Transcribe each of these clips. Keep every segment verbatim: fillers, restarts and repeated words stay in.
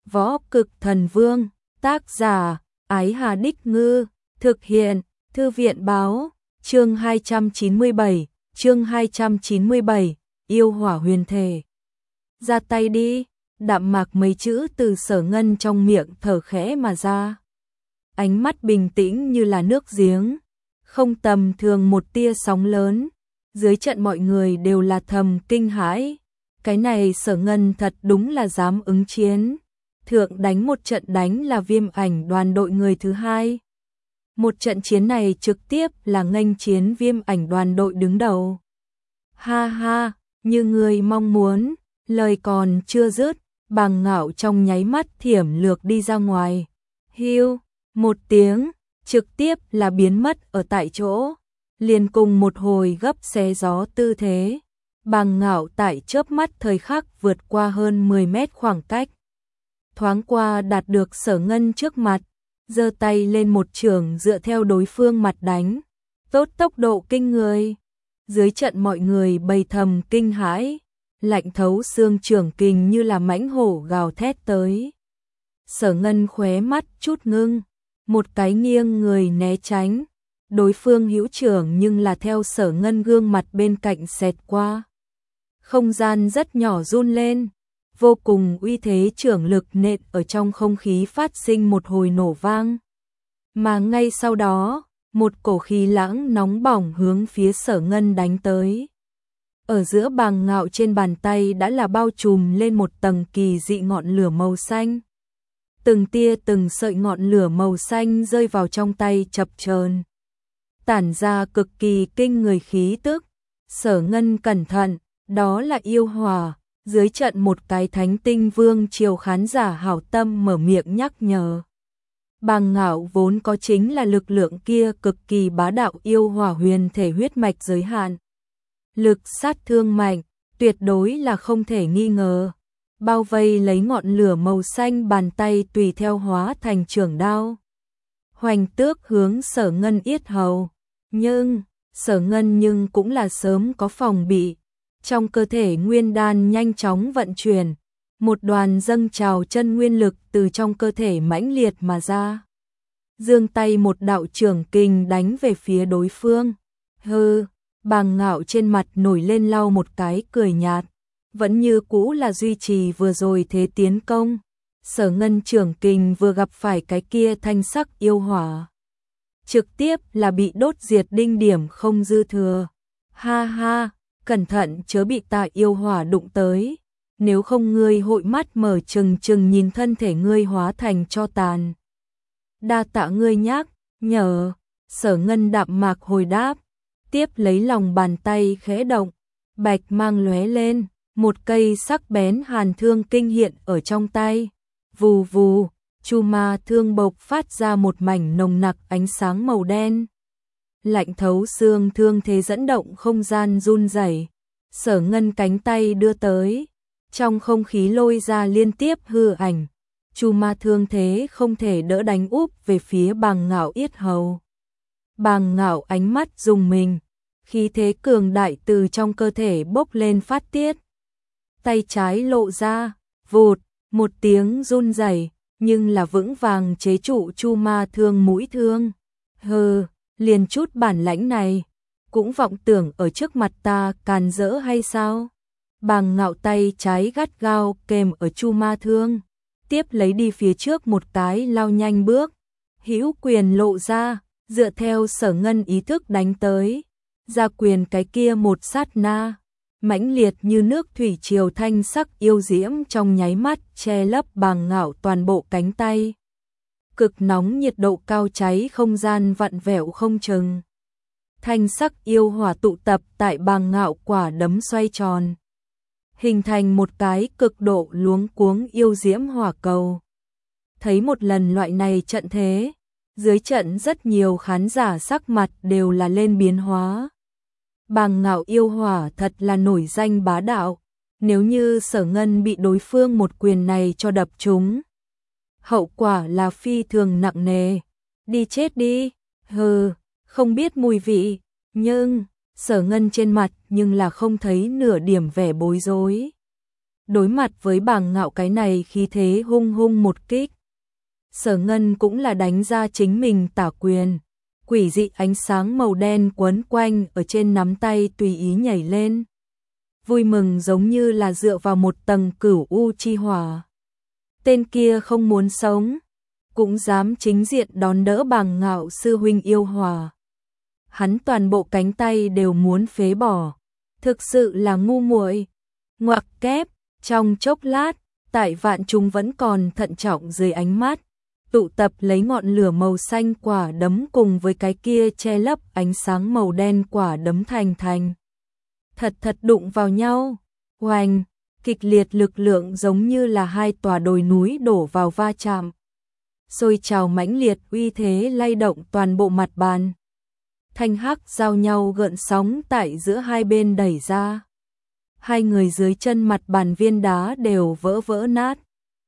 Võ Cực Thần Vương, tác giả, Ái Hà Đích Ngư, thực hiện, Thư viện Báo, chương hai trăm chín mươi bảy, chương hai trăm chín mươi bảy, yêu hỏa huyền thể. Ra tay đi, đạm mạc mấy chữ từ Sở Ngân trong miệng thở khẽ mà ra. Ánh mắt bình tĩnh như là nước giếng, không tầm thường một tia sóng lớn. Dưới trận mọi người đều là thầm kinh hãi. Cái này Sở Ngân thật đúng là dám ứng chiến. Thượng đánh một trận đánh là Viêm Ảnh đoàn đội người thứ hai. Một trận chiến này trực tiếp là nghênh chiến Viêm Ảnh đoàn đội đứng đầu. Ha ha, như người mong muốn, lời còn chưa dứt, Bàng Ngạo trong nháy mắt thiểm lược đi ra ngoài. Hiu, một tiếng, trực tiếp là biến mất ở tại chỗ. Liền cùng một hồi gấp xé gió tư thế. Bàng Ngạo tại chớp mắt thời khắc vượt qua hơn mười mét khoảng cách. Thoáng qua đạt được Sở Ngân trước mặt, giơ tay lên một chưởng dựa theo đối phương mặt đánh. Tốt tốc độ kinh người. Dưới trận mọi người bầy thầm kinh hãi, lạnh thấu xương chưởng kình như là mãnh hổ gào thét tới. Sở Ngân khóe mắt chút ngưng, một cái nghiêng người né tránh. Đối phương hữu chưởng nhưng là theo Sở Ngân gương mặt bên cạnh xẹt qua. Không gian rất nhỏ run lên, vô cùng uy thế chưởng lực nện ở trong không khí phát sinh một hồi nổ vang. Mà ngay sau đó, một cổ khí lãng nóng bỏng hướng phía Sở Ngân đánh tới. Ở giữa Bàng Ngạo trên bàn tay đã là bao trùm lên một tầng kỳ dị ngọn lửa màu xanh. Từng tia từng sợi ngọn lửa màu xanh rơi vào trong tay chập chờn, tản ra cực kỳ kinh người khí tức. Sở Ngân cẩn thận, đó là yêu hỏa. Dưới trận một cái Thánh Tinh Vương triều khán giả hảo tâm mở miệng nhắc nhở. Bàng Ngạo vốn có chính là lực lượng kia cực kỳ bá đạo yêu hỏa huyền thể huyết mạch giới hạn. Lực sát thương mạnh, tuyệt đối là không thể nghi ngờ. Bao vây lấy ngọn lửa màu xanh, bàn tay tùy theo hóa thành chưởng đao. Hoành tước hướng Sở Ngân yết hầu. Nhưng, Sở Ngân nhưng cũng là sớm có phòng bị. Trong cơ thể nguyên đan nhanh chóng vận chuyển, một đoàn dâng trào chân nguyên lực từ trong cơ thể mãnh liệt mà ra. Giương tay một đạo chưởng kình đánh về phía đối phương. Hừ, Bàng Ngạo trên mặt nổi lên lau một cái cười nhạt, vẫn như cũ là duy trì vừa rồi thế tiến công. Sở Ngân chưởng kình vừa gặp phải cái kia thanh sắc yêu hỏa, trực tiếp là bị đốt diệt đinh điểm không dư thừa. Ha ha, cẩn thận chớ bị tạ yêu hỏa đụng tới, nếu không ngươi hội mắt mở trừng trừng nhìn thân thể ngươi hóa thành tro tàn. Đa tạ ngươi nhắc nhở. Sở Ngân đạm mạc hồi đáp, tiếp lấy lòng bàn tay khẽ động, bạch mang lóe lên, một cây sắc bén hàn thương kinh hiện ở trong tay. Vù vù, chu ma thương bộc phát ra một mảnh nồng nặc ánh sáng màu đen. Lạnh thấu xương thương thế dẫn động không gian run rẩy. Sở Ngân cánh tay đưa tới, trong không khí lôi ra liên tiếp hư ảnh. Chu ma thương thế không thể đỡ đánh úp về phía Bàng Ngạo yết hầu. Bàng Ngạo ánh mắt rùng mình, khí thế cường đại từ trong cơ thể bốc lên phát tiết. Tay trái lộ ra, vụt, một tiếng run rẩy, nhưng là vững vàng chế trụ chu ma thương mũi thương. Hừ, liền chút bản lãnh này, cũng vọng tưởng ở trước mặt ta càn rỡ hay sao? Bàng Ngạo tay trái gắt gao kềm ở chu ma thương, tiếp lấy đi phía trước một cái lao nhanh bước, hữu quyền lộ ra, dựa theo Sở Ngân ý thức đánh tới. Ra quyền cái kia một sát na, mãnh liệt như nước thủy triều thanh sắc yêu diễm trong nháy mắt che lấp Bàng Ngạo toàn bộ cánh tay. Cực nóng nhiệt độ cao cháy không gian vặn vẹo không chừng. Thanh sắc yêu hỏa tụ tập tại Bàng Ngạo quả đấm xoay tròn, hình thành một cái cực độ luống cuống yêu diễm hỏa cầu. Thấy một lần loại này trận thế, dưới trận rất nhiều khán giả sắc mặt đều là lên biến hóa. Bàng Ngạo yêu hỏa thật là nổi danh bá đạo, nếu như Sở Ngân bị đối phương một quyền này cho đập trúng, hậu quả là phi thường nặng nề. Đi chết đi, hừ, không biết mùi vị. Nhưng Sở Ngân trên mặt nhưng là không thấy nửa điểm vẻ bối rối. Đối mặt với Bàng Ngạo cái này khí thế hung hung một kích, Sở Ngân cũng là đánh ra chính mình tả quyền. Quỷ dị ánh sáng màu đen quấn quanh ở trên nắm tay tùy ý nhảy lên. Vui mừng giống như là dựa vào một tầng cửu u chi hỏa. Tên kia không muốn sống, cũng dám chính diện đón đỡ Bàng Ngạo sư huynh yêu hỏa. Hắn toàn bộ cánh tay đều muốn phế bỏ, thực sự là ngu muội. Ngoặc kép, trong chốc lát, tại vạn chúng vẫn còn thận trọng dưới ánh mắt, tụ tập lấy ngọn lửa màu xanh quả đấm cùng với cái kia che lấp ánh sáng màu đen quả đấm thành thành. Thật thật đụng vào nhau, oanh, kịch liệt lực lượng giống như là hai tòa đồi núi đổ vào va chạm. Sôi trào mãnh liệt uy thế lay động toàn bộ mặt bàn. Thanh hắc giao nhau gợn sóng tại giữa hai bên đẩy ra. Hai người dưới chân mặt bàn viên đá đều vỡ vỡ nát.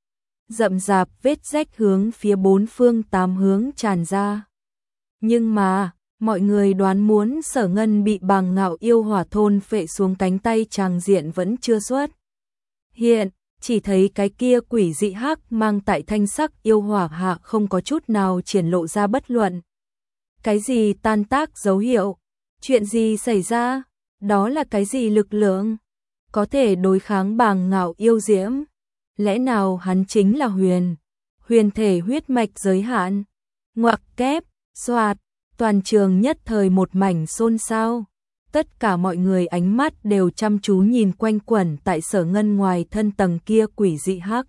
Rậm rạp vết rách hướng phía bốn phương tám hướng tràn ra. Nhưng mà, mọi người đoán muốn Sở Ngân bị Bàng Ngạo yêu hỏa thôn phệ xuống cánh tay tràng diện vẫn chưa xuất hiện, chỉ thấy cái kia quỷ dị hắc mang tại thanh sắc yêu hỏa hạ không có chút nào triển lộ ra bất luận. Cái gì tan tác dấu hiệu? Chuyện gì xảy ra? Đó là cái gì lực lượng? Có thể đối kháng Bàng Ngạo yêu diễm? Lẽ nào hắn chính là huyền? Huyền thể huyết mạch giới hạn? Ngoặc kép, xoạt, toàn trường nhất thời một mảnh xôn xao. Tất cả mọi người ánh mắt đều chăm chú nhìn quanh quẩn tại Sở Ngân ngoài thân tầng kia quỷ dị hắc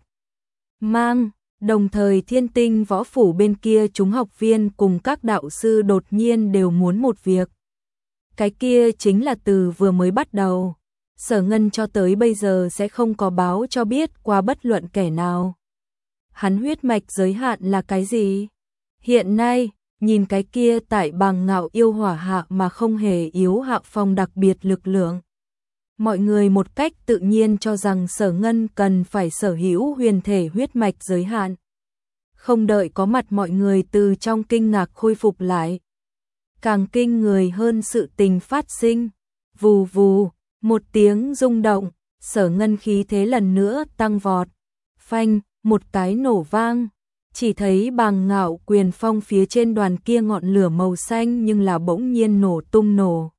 mang. Đồng thời Thiên Tinh võ phủ bên kia chúng học viên cùng các đạo sư đột nhiên đều muốn một việc. Cái kia chính là từ vừa mới bắt đầu, Sở Ngân cho tới bây giờ sẽ không có báo cho biết qua bất luận kẻ nào. Hắn huyết mạch giới hạn là cái gì? Hiện nay, nhìn cái kia tại Bàng Ngạo yêu hỏa hạ mà không hề yếu hạ phong đặc biệt lực lượng. Mọi người một cách tự nhiên cho rằng Sở Ngân cần phải sở hữu huyền thể huyết mạch giới hạn. Không đợi có mặt mọi người từ trong kinh ngạc khôi phục lại. Càng kinh người hơn sự tình phát sinh. Vù vù, một tiếng rung động, Sở Ngân khí thế lần nữa tăng vọt. Phanh, một cái nổ vang. Chỉ thấy Bàng Ngạo quyền phong phía trên đoàn kia ngọn lửa màu xanh nhưng là bỗng nhiên nổ tung nổ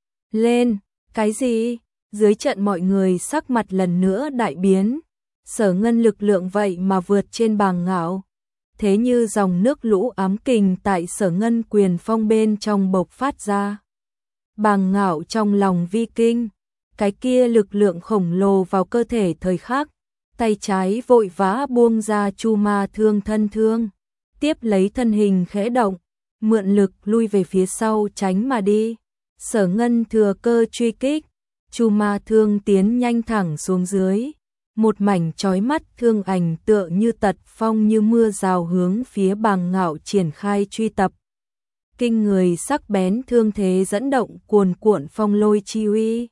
lên. Cái gì? Dưới trận mọi người sắc mặt lần nữa đại biến. Sở Ngân lực lượng vậy mà vượt trên Bàng Ngạo. Thế như dòng nước lũ ám kình tại Sở Ngân quyền phong bên trong bộc phát ra. Bàng Ngạo trong lòng vi kinh. Cái kia lực lượng khổng lồ vào cơ thể thời khắc. Tay trái vội vã buông ra chu ma thương thân thương. Tiếp lấy thân hình khẽ động. Mượn lực lui về phía sau tránh mà đi. Sở Ngân thừa cơ truy kích. Chu ma thương tiến nhanh thẳng xuống dưới. Một mảnh chói mắt thương ảnh tựa như tật phong như mưa rào hướng phía Bàng Ngạo triển khai truy tập. Kinh người sắc bén thương thế dẫn động cuồn cuộn phong lôi chi uy.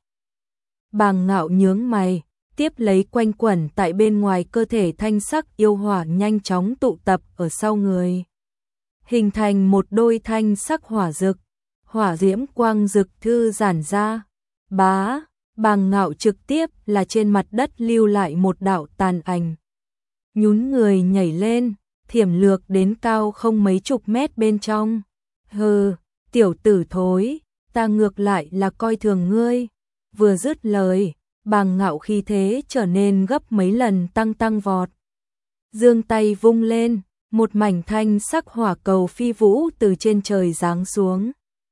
Bàng Ngạo nhướng mày, tiếp lấy quanh quẩn tại bên ngoài cơ thể thanh sắc yêu hỏa nhanh chóng tụ tập ở sau người. Hình thành một đôi thanh sắc hỏa rực, hỏa diễm quang rực thư giản ra. Bá, Bàng Ngạo trực tiếp là trên mặt đất lưu lại một đạo tàn ảnh. Nhún người nhảy lên, thiểm lược đến cao không mấy chục mét bên trong. Hừ, tiểu tử thối, ta ngược lại là coi thường ngươi. Vừa dứt lời, Bàng Ngạo khí thế trở nên gấp mấy lần tăng tăng vọt. Giương tay vung lên, một mảnh thanh sắc hỏa cầu phi vũ từ trên trời giáng xuống.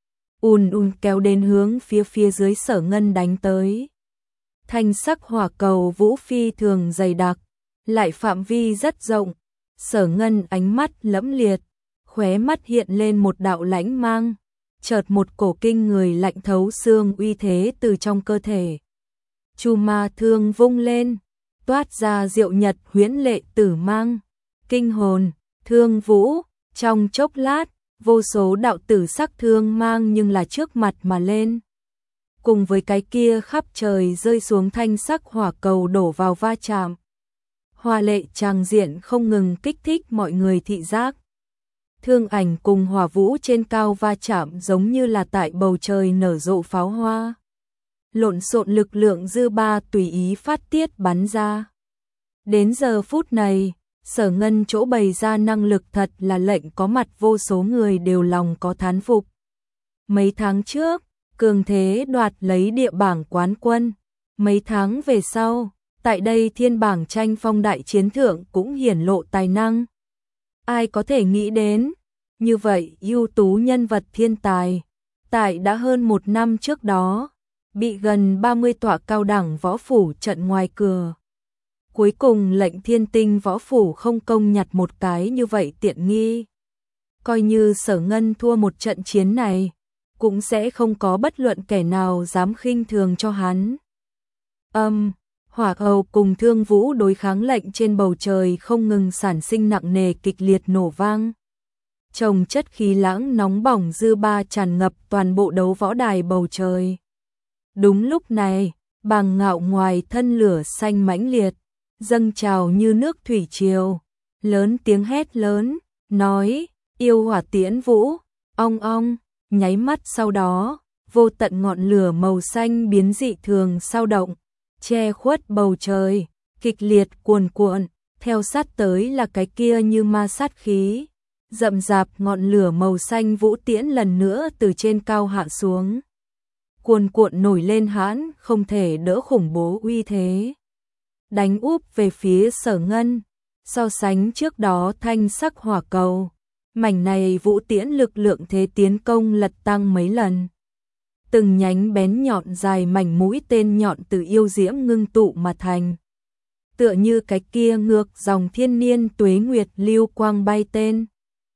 Ùn ùn kéo đến hướng phía phía dưới Sở Ngân đánh tới. Thanh sắc hỏa cầu vũ phi thường dày đặc, lại phạm vi rất rộng. Sở Ngân ánh mắt lẫm liệt, khóe mắt hiện lên một đạo lãnh mang, chợt một cổ kinh người lạnh thấu xương uy thế từ trong cơ thể. Chu ma thương vung lên, toát ra diệu nhật huyễn lệ tử mang, kinh hồn, thương vũ, trong chốc lát, vô số đạo tử sắc thương mang nhưng là trước mặt mà lên. Cùng với cái kia khắp trời rơi xuống thanh sắc hỏa cầu đổ vào va chạm. Hoa lệ tràng diện không ngừng kích thích mọi người thị giác. Thương ảnh cùng hỏa vũ trên cao va chạm giống như là tại bầu trời nở rộ pháo hoa. lộn xộn lực lượng dư ba tùy ý phát tiết bắn ra. Đến giờ phút này, Sở Ngân chỗ bày ra năng lực thật là lệnh có mặt vô số người đều lòng có thán phục. Mấy tháng trước, cường thế đoạt lấy địa bảng quán quân. Mấy tháng về sau, tại đây thiên bảng tranh phong đại chiến thượng cũng hiển lộ tài năng. Ai có thể nghĩ đến, như vậy ưu tú nhân vật thiên tài, tại đã hơn một năm trước đó, bị gần ba mươi tọa cao đẳng võ phủ trận ngoài cửa. Cuối cùng lệnh Thiên Tinh võ phủ không công nhặt một cái như vậy tiện nghi. Coi như Sở Ngân thua một trận chiến này, cũng sẽ không có bất luận kẻ nào dám khinh thường cho hắn. Âm, um, hỏa hầu cùng Thương Vũ đối kháng lệnh trên bầu trời không ngừng sản sinh nặng nề kịch liệt nổ vang. Chồng chất khí lãng nóng bỏng dư ba tràn ngập toàn bộ đấu võ đài bầu trời. Đúng lúc này, Bàng Ngạo ngoài thân lửa xanh mãnh liệt, dâng trào như nước thủy triều, lớn tiếng hét lớn, nói, yêu hỏa tiễn vũ, ong ong, nháy mắt sau đó, vô tận ngọn lửa màu xanh biến dị thường sao động, che khuất bầu trời, kịch liệt cuồn cuộn, theo sát tới là cái kia như ma sát khí, rậm rạp ngọn lửa màu xanh vũ tiễn lần nữa từ trên cao hạ xuống. Cuồn cuộn nổi lên hãn, không thể đỡ khủng bố uy thế. Đánh úp về phía Sở Ngân, so sánh trước đó thanh sắc hỏa cầu, mảnh này vũ tiễn lực lượng thế tiến công lật tăng mấy lần. Từng nhánh bén nhọn dài mảnh mũi tên nhọn từ yêu diễm ngưng tụ mà thành. Tựa như cái kia ngược dòng thiên niên tuế nguyệt lưu quang bay tên.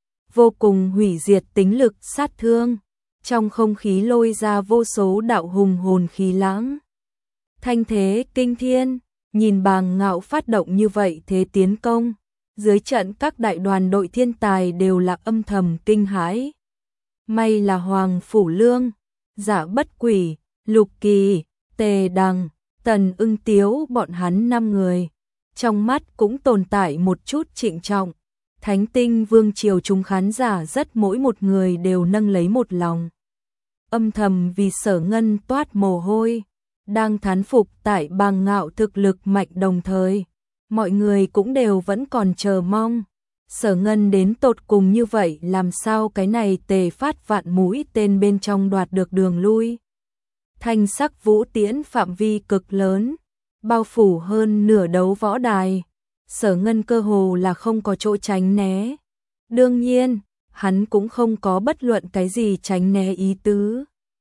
Vô cùng hủy diệt tính lực sát thương, trong không khí lôi ra vô số đạo hùng hồn khí lãng. Thanh thế kinh thiên, nhìn Bàng Ngạo phát động như vậy thế tiến công, dưới trận các đại đoàn đội thiên tài đều là âm thầm kinh hãi. May là Hoàng Phủ Lương, Giả Bất Quỷ, Lục Kỳ, Tề Đằng, Tần Ưng Tiếu bọn hắn năm người, trong mắt cũng tồn tại một chút trịnh trọng. Thánh Tinh Vương triều chúng khán giả rất mỗi một người đều nâng lấy một lòng. Âm thầm vì Sở Ngân toát mồ hôi, đang thán phục tại Bàng Ngạo thực lực mạnh đồng thời. Mọi người cũng đều vẫn còn chờ mong. Sở Ngân đến tột cùng như vậy làm sao cái này tề phát vạn mũi tên bên trong đoạt được đường lui. Thanh sắc vũ tiễn phạm vi cực lớn, bao phủ hơn nửa đấu võ đài. Sở Ngân cơ hồ là không có chỗ tránh né. Đương nhiên, hắn cũng không có bất luận cái gì tránh né ý tứ.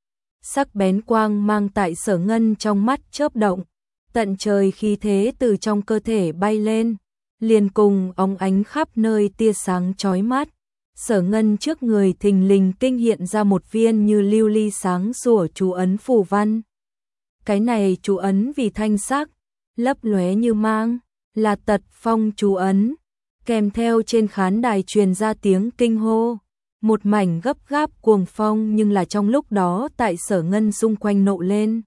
Sắc bén quang mang tại Sở Ngân trong mắt chớp động, tận trời khí thế từ trong cơ thể bay lên, liền cùng óng ánh khắp nơi tia sáng chói mắt. Sở Ngân trước người thình lình kinh hiện ra một viên như lưu ly sáng sủa chú ấn phù văn. Cái này chú ấn vì thanh sắc, lấp lóe như mang, là Tật Phong chú ấn, kèm theo trên khán đài truyền ra tiếng kinh hô. Một mảnh gấp gáp cuồng phong nhưng là trong lúc đó tại Sở Ngân xung quanh nộ lên.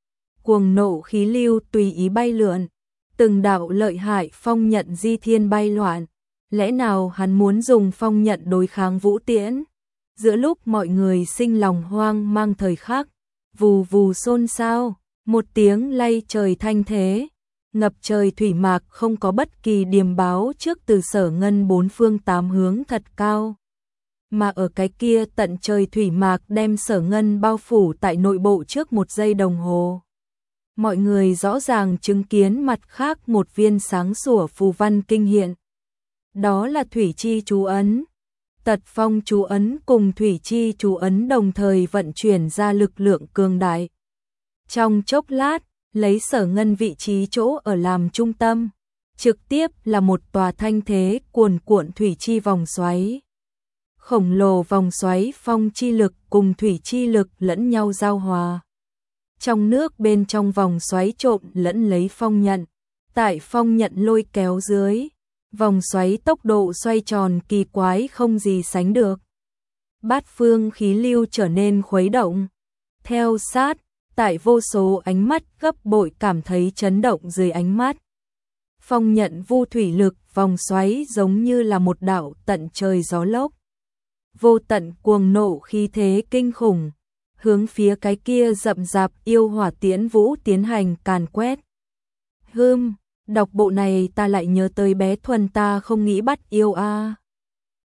Cuồng nộ khí lưu tùy ý bay lượn, từng đạo lợi hại phong nhận di thiên bay loạn. Lẽ nào hắn muốn dùng phong nhận đối kháng vũ tiễn? Giữa lúc mọi người sinh lòng hoang mang thời khắc, vù vù xôn xao, một tiếng lay trời thanh thế, ngập trời thủy mạc không có bất kỳ điềm báo trước từ Sở Ngân bốn phương tám hướng thật cao. Mà ở cái kia tận trời thủy mạc đem Sở Ngân bao phủ tại nội bộ trước một giây đồng hồ. Mọi người rõ ràng chứng kiến mặt khác một viên sáng sủa phù văn kinh hiện. Đó là thủy chi chú ấn. Tật Phong chú ấn cùng thủy chi chú ấn đồng thời vận chuyển ra lực lượng cường đại. Trong chốc lát, lấy Sở Ngân vị trí chỗ ở làm trung tâm, trực tiếp là một tòa thanh thế cuồn cuộn thủy chi vòng xoáy. Khổng lồ vòng xoáy phong chi lực cùng thủy chi lực lẫn nhau giao hòa. Trong nước bên trong vòng xoáy trộn lẫn lấy phong nhận, tại phong nhận lôi kéo dưới, vòng xoáy tốc độ xoay tròn kỳ quái không gì sánh được. Bát phương khí lưu trở nên khuấy động. Theo sát, tại vô số ánh mắt gấp bội cảm thấy chấn động dưới ánh mắt. Phong nhận vu thủy lực vòng xoáy giống như là một đạo tận trời gió lốc. Vô tận cuồng nộ khí thế kinh khủng, hướng phía cái kia rậm rạp yêu hỏa tiễn vũ tiến hành càn quét. Hừm, đọc bộ này ta lại nhớ tới bé Thuần ta không nghĩ bắt yêu a.